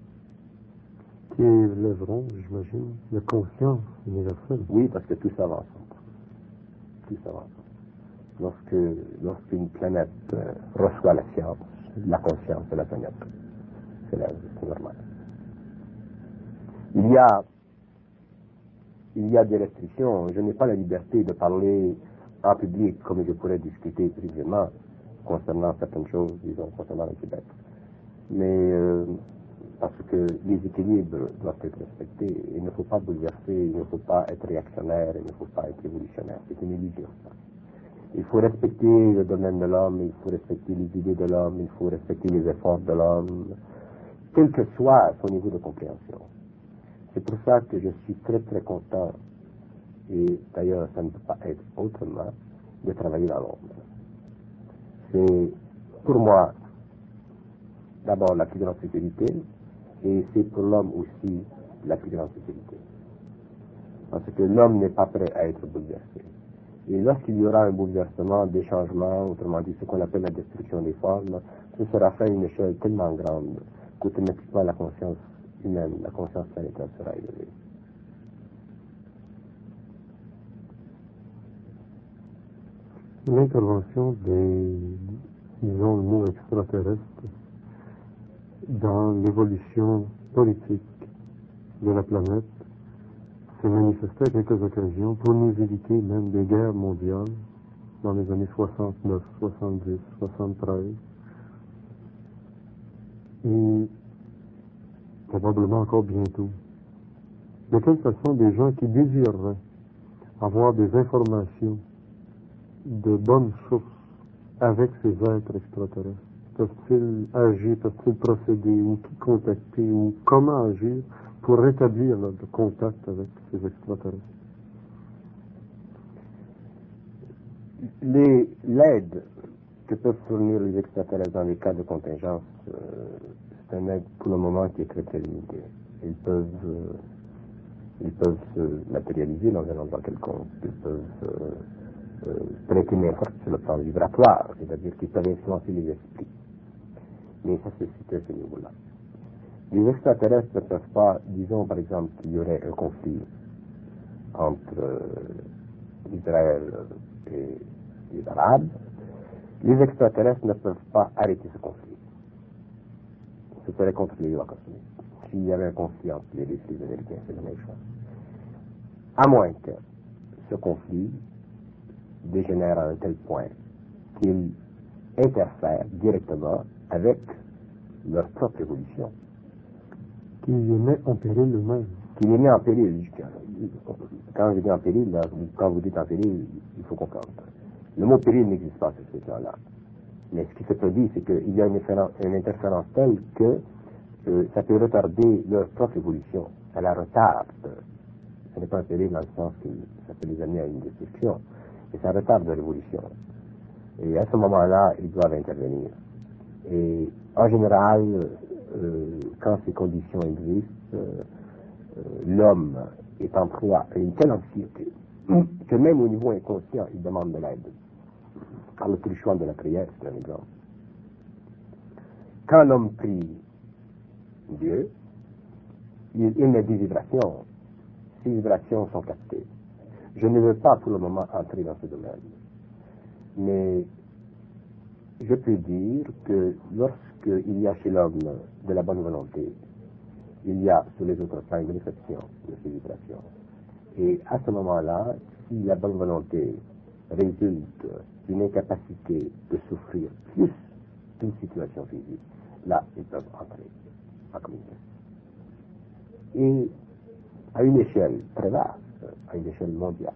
Speaker 2: Qui élèveront, j'imagine, la conscience universelle.
Speaker 1: Oui, parce que tout ça va ensemble. Tout ça va ensemble. Lorsque, lorsqu'une planète euh, reçoit la science, la conscience de la planète, c'est, la, c'est normal. Il y a, il y a des restrictions. Je n'ai pas la liberté de parler en public comme je pourrais discuter privément concernant certaines choses, disons, concernant le Québec. Mais euh, parce que les équilibres doivent être respectés. Il ne faut pas bouleverser, il ne faut pas être réactionnaire, il ne faut pas être révolutionnaire. C'est une illusion, ça. Il faut respecter le domaine de l'homme, il faut respecter les idées de l'homme, il faut respecter les efforts de l'homme, quel que soit son niveau de compréhension. C'est pour ça que je suis très très content, et d'ailleurs ça ne peut pas être autrement, de travailler dans l'ombre. C'est pour moi d'abord la plus grande sécurité, et c'est pour l'homme aussi la plus grande sécurité. Parce que l'homme n'est pas prêt à être bouleversé. Et lorsqu'il y aura un bouleversement, des changements, autrement dit ce qu'on appelle la destruction des formes, ce sera fait à une échelle tellement grande qu'automatiquement la conscience humaine, la conscience planétaire sera élevée.
Speaker 2: L'intervention des, disons le mot extraterrestre, dans l'évolution politique de la planète s'est manifestée à quelques occasions pour nous éviter même des guerres mondiales dans les années soixante-neuf, soixante-dix, soixante-treize et probablement encore bientôt. De quelle façon des gens qui désireraient avoir des informations de bonnes sources avec ces êtres extraterrestres peuvent-ils agir, peuvent-ils procéder, ou qui contacter, ou comment agir pour rétablir le contact avec ces extraterrestres?
Speaker 1: Les, l'aide que peuvent fournir les extraterrestres dans les cas de contingence, euh, c'est une aide pour le moment qui est très très limitée. Ils peuvent, euh, ils peuvent se matérialiser dans un endroit quelconque, ils peuvent euh, euh, prêter main forte sur le plan vibratoire, c'est-à-dire qu'ils peuvent influencer les esprits. Mais ça, c'est situé à ce niveau-là. Les extraterrestres ne peuvent pas, disons par exemple qu'il y aurait un conflit entre euh, Israël et les Arabes, les extraterrestres ne peuvent pas arrêter ce conflit. Ce serait contre les lois cosmiques. S'il y avait un conflit entre les deux Américains, c'est la même chose. À moins que ce conflit dégénère à un tel point qu'il interfère directement avec leur propre évolution.
Speaker 2: Qui les met en péril eux-mêmes.
Speaker 1: Qui les met en péril. Quand je dis en péril, là, quand vous dites en péril, il faut comprendre. Le mot péril n'existe pas sur ce plan-là. Mais ce qui se produit, c'est qu'il y a une, une interférence telle que euh, ça peut retarder leur propre évolution. Ça la retarde. Ce n'est pas un péril dans le sens que ça peut les amener à une destruction, mais ça retarde leur évolution. Et à ce moment-là, ils doivent intervenir. Et en général, euh, quand ces conditions existent, euh, euh, l'homme est en proie à une telle anxiété que même au niveau inconscient, il demande de l'aide. Par le truchement de la prière, c'est un exemple. Quand l'homme prie Dieu, il émet des vibrations. Ces vibrations sont captées. Je ne veux pas pour le moment entrer dans ce domaine. Mais je peux dire que lorsqu'il y a chez l'homme de la bonne volonté il y a sur les autres plans une réception de ces vibrations. Et à ce moment-là, si la bonne volonté résulte d'une incapacité de souffrir plus d'une situation physique, là, ils peuvent entrer en communication. Et à une échelle très vaste, à une échelle mondiale.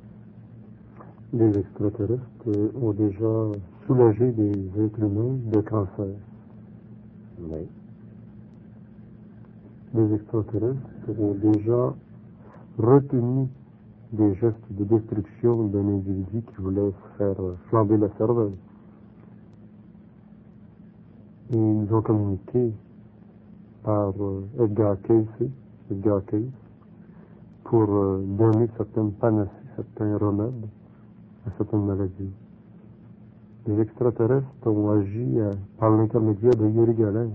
Speaker 2: Les extraterrestres ont déjà soulagé des êtres humains de cancer.
Speaker 1: Oui.
Speaker 2: Les extraterrestres ont déjà retenu des gestes de destruction d'un individu qui voulait faire flamber la cervelle. Et ils ont communiqué par euh, Edgar Cayce, Edgar Cayce, pour euh, donner certaines panacées, certains remèdes à certaines maladies. Les extraterrestres ont agi euh, par l'intermédiaire de Yuri Gagarin.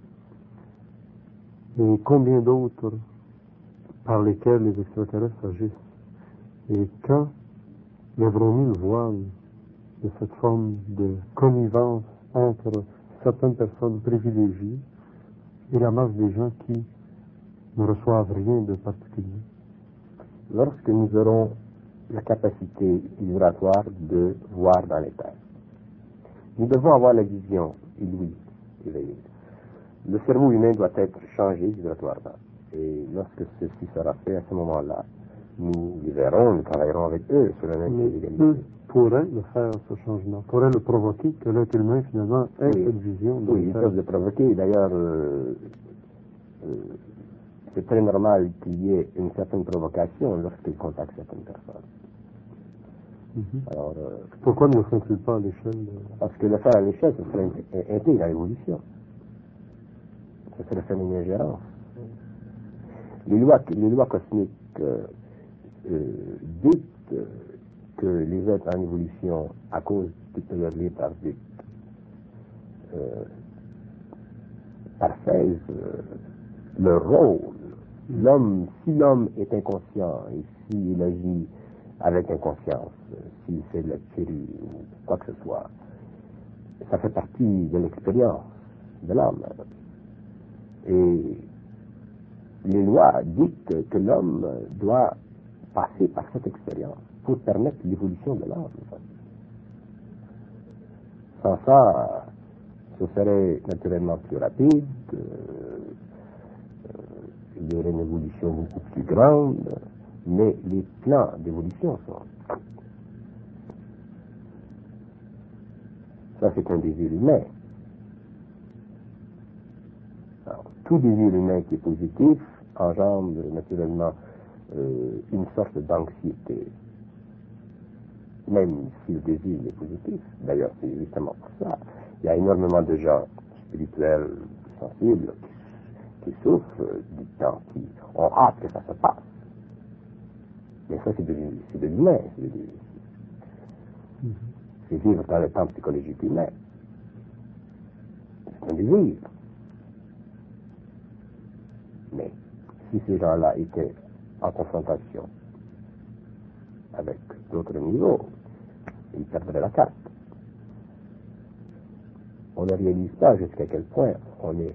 Speaker 2: Et combien d'autres par lesquels les extraterrestres agissent? Et quand lèverons-nous le voile de cette forme de connivence entre certaines personnes privilégiées et la masse des gens qui ne reçoivent rien de particulier?
Speaker 1: Lorsque nous aurons la capacité vibratoire de voir dans les terres, nous devons avoir la vision inouïe, éveillée. Le cerveau humain doit être changé vibratoirement. Et lorsque ceci sera fait, à ce moment-là, nous les verrons, nous travaillerons avec eux sur la même
Speaker 2: Mais
Speaker 1: égalité.
Speaker 2: eux pourraient le faire, ce changement, pourraient le provoquer, que l'être humain, finalement, ait
Speaker 1: Oui.
Speaker 2: cette vision. De
Speaker 1: Oui, ils peuvent le provoquer. D'ailleurs, euh, euh, c'est très normal qu'il y ait une certaine provocation lorsqu'ils contactent certaines personnes.
Speaker 2: Mm-hmm.
Speaker 1: Alors, euh,
Speaker 2: pourquoi ne le font-ils pas à l'échelle de...
Speaker 1: Parce que le faire à l'échelle, ce serait intégrer à l'évolution. Ce serait faire une ingérence. Les lois, les lois cosmiques euh, euh, dictent euh, que les êtres en évolution, à cause de leur libre arbitre, euh, parfaisent euh, leur rôle. L'homme, si l'homme est inconscient et s'il agit avec inconscience, euh, s'il fait de la tuerie ou quoi que ce soit, ça fait partie de l'expérience de l'homme. Et les lois dictent que l'homme doit passer par cette expérience pour permettre l'évolution de l'homme. Sans ça, ce serait naturellement plus rapide, euh, euh, il y aurait une évolution beaucoup plus grande, mais les plans d'évolution sont... Ça, c'est un désir humain. Alors, tout désir humain qui est positif engendre naturellement euh, une sorte d'anxiété. Même si le désir est positif. D'ailleurs, c'est justement pour ça. Il y a énormément de gens spirituels, sensibles, qui, qui souffrent du temps, qui ont hâte que ça se passe. Mais ça, c'est de, c'est de l'humain. C'est, de, c'est vivre dans le temps psychologique humain. C'est un désir. Mais si ces gens-là étaient en confrontation avec d'autres niveaux, ils perdraient la carte. On ne réalise pas jusqu'à quel point on est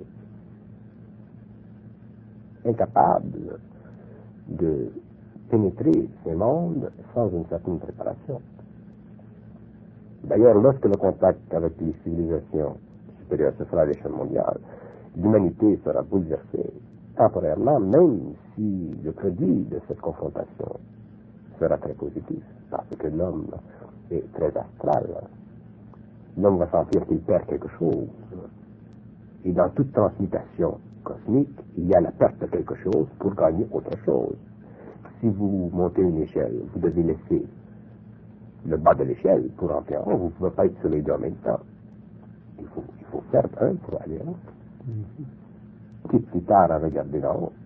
Speaker 1: incapable de pénétrer ces mondes sans une certaine préparation. D'ailleurs, lorsque le contact avec les civilisations supérieures se fera à l'échelle mondiale, l'humanité sera bouleversée temporairement, même si le produit de cette confrontation sera très positif, parce que l'homme est très astral. L'homme va sentir qu'il perd quelque chose. Et dans toute transmutation cosmique, il y a la perte de quelque chose pour gagner autre chose. Si vous montez une échelle, vous devez laisser le bas de l'échelle pour entrer en haut. Vous ne pouvez pas être sur les deux en même temps. Il faut, il faut perdre un pour aller en haut. Mm-hmm. Quitte plus tard à regarder d'en haut.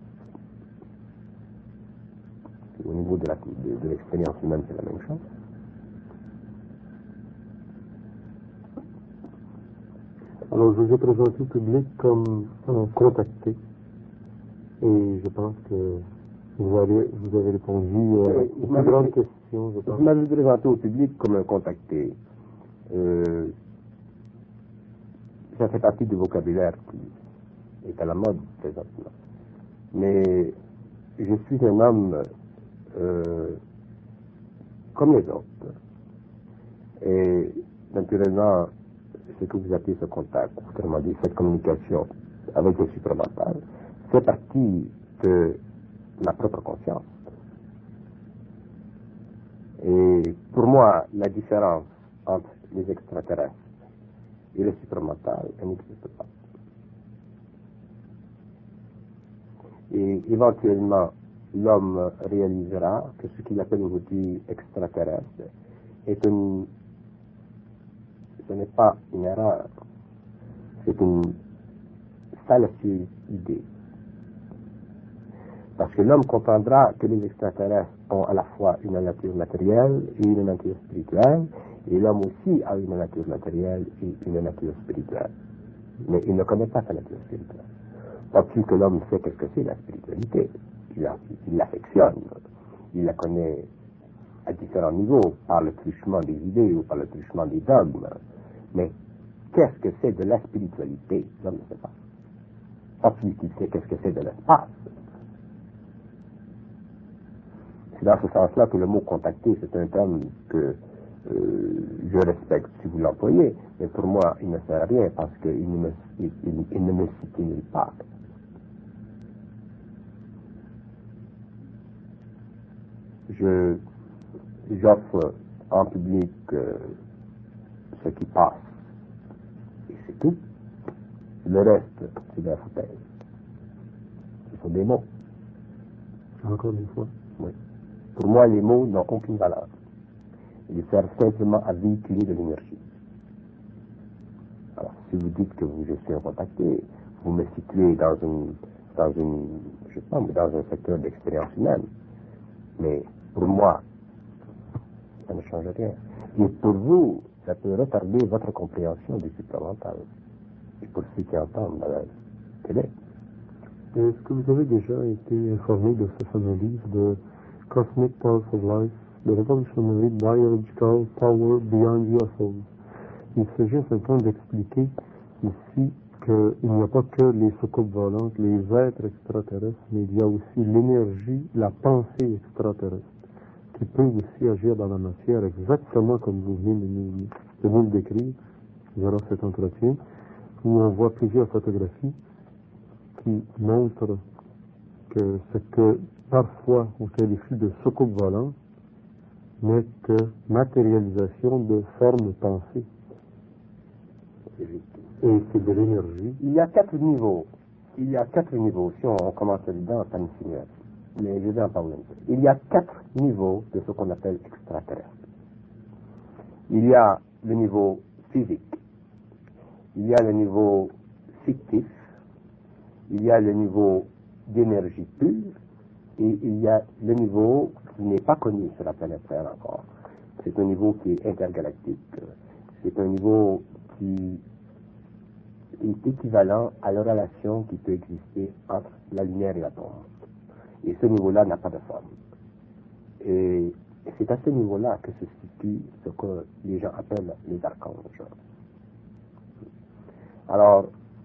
Speaker 1: Au niveau de, la, de, de l'expérience humaine, c'est la même chose.
Speaker 2: Alors, je vous ai présenté au public comme un contacté. Et je pense que vous avez, vous avez répondu euh,
Speaker 1: oui,
Speaker 2: aux plus grandes questions. Je pense.
Speaker 1: Vous m'avez présenté au public comme un contacté. Euh, ça fait partie du vocabulaire qui est à la mode présentement. Mais je suis un homme euh, comme les autres. Et naturellement, ce que vous appelez ce contact, autrement dit cette communication avec le supramental, fait partie de ma propre conscience. Et pour moi, la différence entre les extraterrestres et le supramental, elle n'existe pas. Et éventuellement, l'homme réalisera que ce qu'il appelle aujourd'hui extraterrestre est une, ce n'est pas une erreur, c'est une fallacieuse idée. Parce que l'homme comprendra que les extraterrestres ont à la fois une nature matérielle et une nature spirituelle, et l'homme aussi a une nature matérielle et une nature spirituelle. Mais il ne connaît pas sa nature spirituelle. Pas plus que l'homme sait qu'est-ce que c'est la spiritualité. Il, la, il l'affectionne. Il la connaît à différents niveaux, par le truchement des idées ou par le truchement des dogmes. Mais qu'est-ce que c'est de la spiritualité? L'homme ne sait pas. Pas plus qu'il sait qu'est-ce que c'est de l'espace. C'est dans ce sens-là que le mot contacter, c'est un terme que euh, je respecte si vous l'employez, mais pour moi, il ne sert à rien parce qu'il ne me, il, il, il ne me cite nulle part. Je, j'offre en public euh, ce qui passe, et c'est tout. Le reste, c'est de la foutaise. Ce sont des mots.
Speaker 2: Encore une fois.
Speaker 1: Oui. Pour moi, les mots n'ont aucune valeur. Ils servent simplement à véhiculer de l'énergie. Alors, si vous dites que vous, je suis un contacté, vous me situez dans une, dans une, je sais pas, dans un secteur d'expérience humaine. Mais pour moi, ça ne change rien. Et pour vous, ça peut retarder votre compréhension du supramental. Et pour ceux qui entendent dans la télé.
Speaker 2: Est-ce que vous avez déjà été informé de ce fameux livre de Cosmic Pulse of Life, The Revolutionary Biological Power Beyond U F Os? Il s'agit simplement d'expliquer ici qu'il n'y a pas que les soucoupes volantes, les êtres extraterrestres, mais il y a aussi l'énergie, la pensée extraterrestre, qui peut aussi agir dans la matière exactement comme vous venez de nous, de nous le décrire durant cet entretien, où on voit plusieurs photographies qui montrent que ce que parfois on qualifie de soucoupe volante n'est que matérialisation de formes pensées. Et c'est de l'énergie.
Speaker 1: Il y a quatre niveaux. Il y a quatre niveaux. Si on, on commence là-dedans, ça me finit. Mais je vais en parler un peu. Il y a quatre niveaux de ce qu'on appelle extraterrestre. Il y a le niveau physique. Il y a le niveau fictif. Il y a le niveau d'énergie pure. Et il y a le niveau qui n'est pas connu sur la planète Terre encore. C'est un niveau qui est intergalactique. C'est un niveau qui est équivalent à la relation qui peut exister entre la lumière et l'atome. Et ce niveau-là n'a pas de forme. Et c'est à ce niveau-là que se situe ce que les gens appellent les archanges. Alors,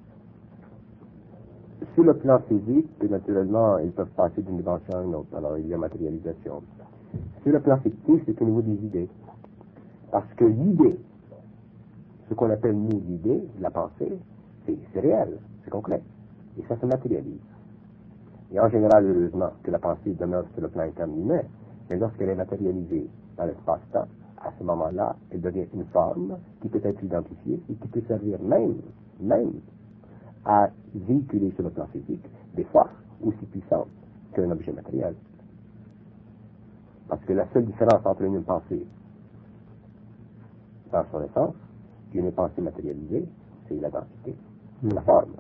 Speaker 1: sur le plan physique, naturellement, ils peuvent passer d'une dimension à une autre. Alors, il y a matérialisation. Sur le plan fictif, c'est au niveau des idées. Parce que l'idée, ce qu'on appelle nous l'idée, la pensée, c'est, c'est réel, c'est concret. Et ça se matérialise. Et en général, heureusement, que la pensée demeure sur le plan interne humain, mais lorsqu'elle est matérialisée dans l'espace-temps, à ce moment-là, elle devient une forme qui peut être identifiée et qui peut servir même, même, à véhiculer sur le plan physique des forces aussi puissantes qu'un objet matériel. Parce que la seule différence entre une pensée dans son essence et une pensée matérialisée, c'est la densité, la forme.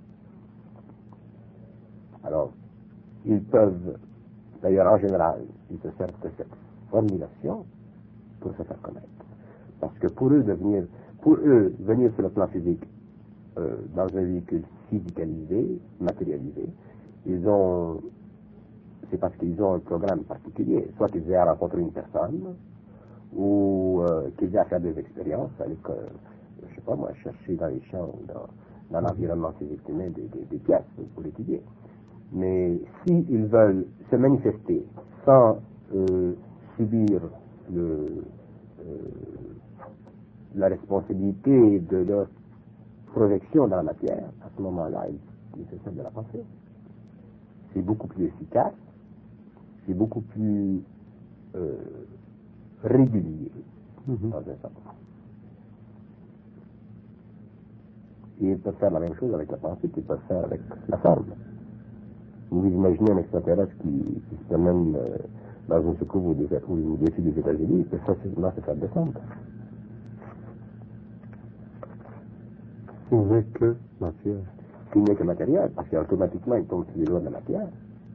Speaker 1: Alors, ils peuvent, d'ailleurs en général, ils se servent de cette formulation pour se faire connaître. Parce que pour eux, devenir, pour eux, venir sur le plan physique, euh, dans un véhicule physicalisé, matérialisé, ils ont, c'est parce qu'ils ont un programme particulier, soit qu'ils aient à rencontrer une personne, ou euh, qu'ils aient à faire des expériences, aller, euh, je sais pas moi, chercher dans les champs, dans, dans l'environnement physique humain des, des, des pièces pour étudier. Mais s'ils veulent se manifester sans euh, subir le, euh, la responsabilité de leur projection dans la matière, à ce moment-là, il est nécessaire de la penser. C'est beaucoup plus efficace, c'est beaucoup plus euh, régulier, mm-hmm. dans un sens. Et ils peuvent faire la même chose avec la pensée qu'ils peuvent faire avec la forme. Vous imaginez un extraterrestre qui, qui se promène euh, dans une soucoupe au dessus des États-Unis, il peut facilement se faire descendre.
Speaker 2: Il n'est que matière.
Speaker 1: Il n'est que matériel, parce qu'automatiquement il tombe sur les lois de la matière.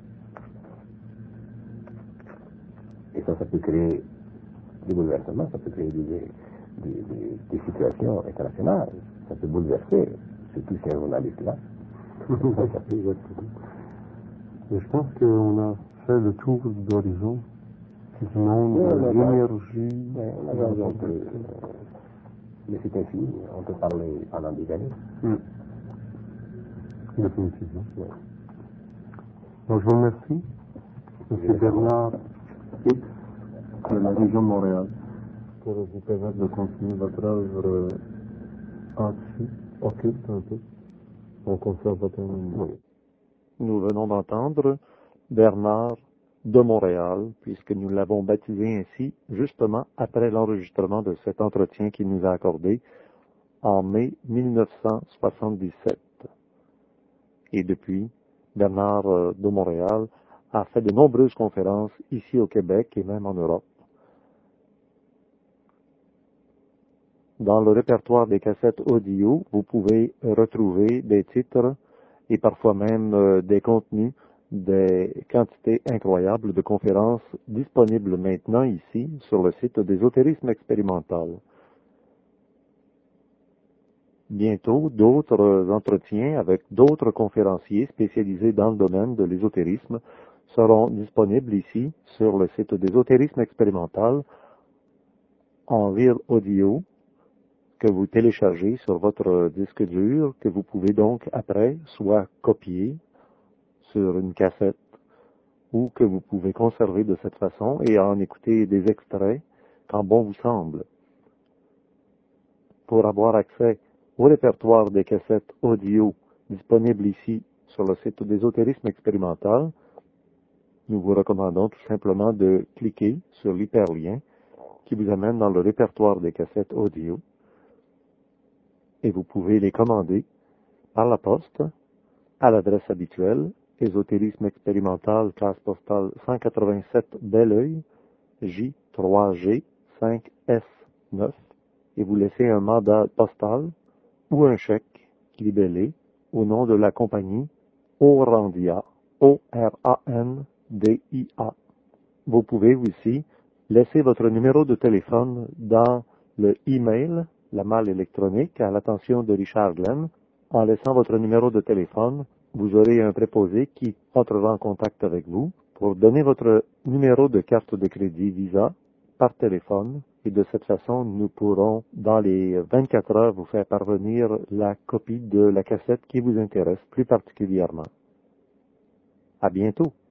Speaker 1: Et ça, ça peut créer des bouleversements, ça peut créer des, des, des, des situations internationales, ça peut bouleverser, surtout si un journaliste là.
Speaker 2: Exactement. Mais je pense qu'on a fait le tour d'horizon du monde de l'énergie.
Speaker 1: Oui, on a raison que, euh, mais c'est ainsi, on peut parler pendant des années.
Speaker 2: Mm. Définitivement. Oui. Donc, je vous remercie, M. Bernard X, de la région de Montréal, pour vous permettre de continuer votre œuvre anti, occulte un peu, en conservateur.
Speaker 3: Oui. Nous venons d'entendre Bernard de Montréal, puisque nous l'avons baptisé ainsi, justement après l'enregistrement de cet entretien qu'il nous a accordé en mai mille neuf cent soixante-dix-sept. Et depuis, Bernard de Montréal a fait de nombreuses conférences ici au Québec et même en Europe. Dans le répertoire des cassettes audio, vous pouvez retrouver des titres et parfois même euh, des contenus, des quantités incroyables de conférences disponibles maintenant ici sur le site d'Ésotérisme Expérimental. Bientôt, d'autres entretiens avec d'autres conférenciers spécialisés dans le domaine de l'ésotérisme seront disponibles ici sur le site d'Ésotérisme Expérimental en Real Audio que vous téléchargez sur votre disque dur, que vous pouvez donc après soit copier sur une cassette ou que vous pouvez conserver de cette façon et en écouter des extraits quand bon vous semble. Pour avoir accès au répertoire des cassettes audio disponibles ici sur le site d'Ésotérisme Expérimental, nous vous recommandons tout simplement de cliquer sur l'hyperlien qui vous amène dans le répertoire des cassettes audio et vous pouvez les commander par la poste à l'adresse habituelle, Ésotérisme Expérimental, case postale cent quatre-vingt-sept Belleuil, J trois G cinq S neuf, et vous laissez un mandat postal ou un chèque libellé au nom de la compagnie Orandia, O R A N D I A. Vous pouvez aussi laisser votre numéro de téléphone dans le e-mail, la malle électronique, à l'attention de Richard Glenn. En laissant votre numéro de téléphone, vous aurez un préposé qui entrera en contact avec vous pour donner votre numéro de carte de crédit Visa par téléphone. Et de cette façon, nous pourrons, dans les vingt-quatre heures, vous faire parvenir la copie de la cassette qui vous intéresse plus particulièrement. À bientôt.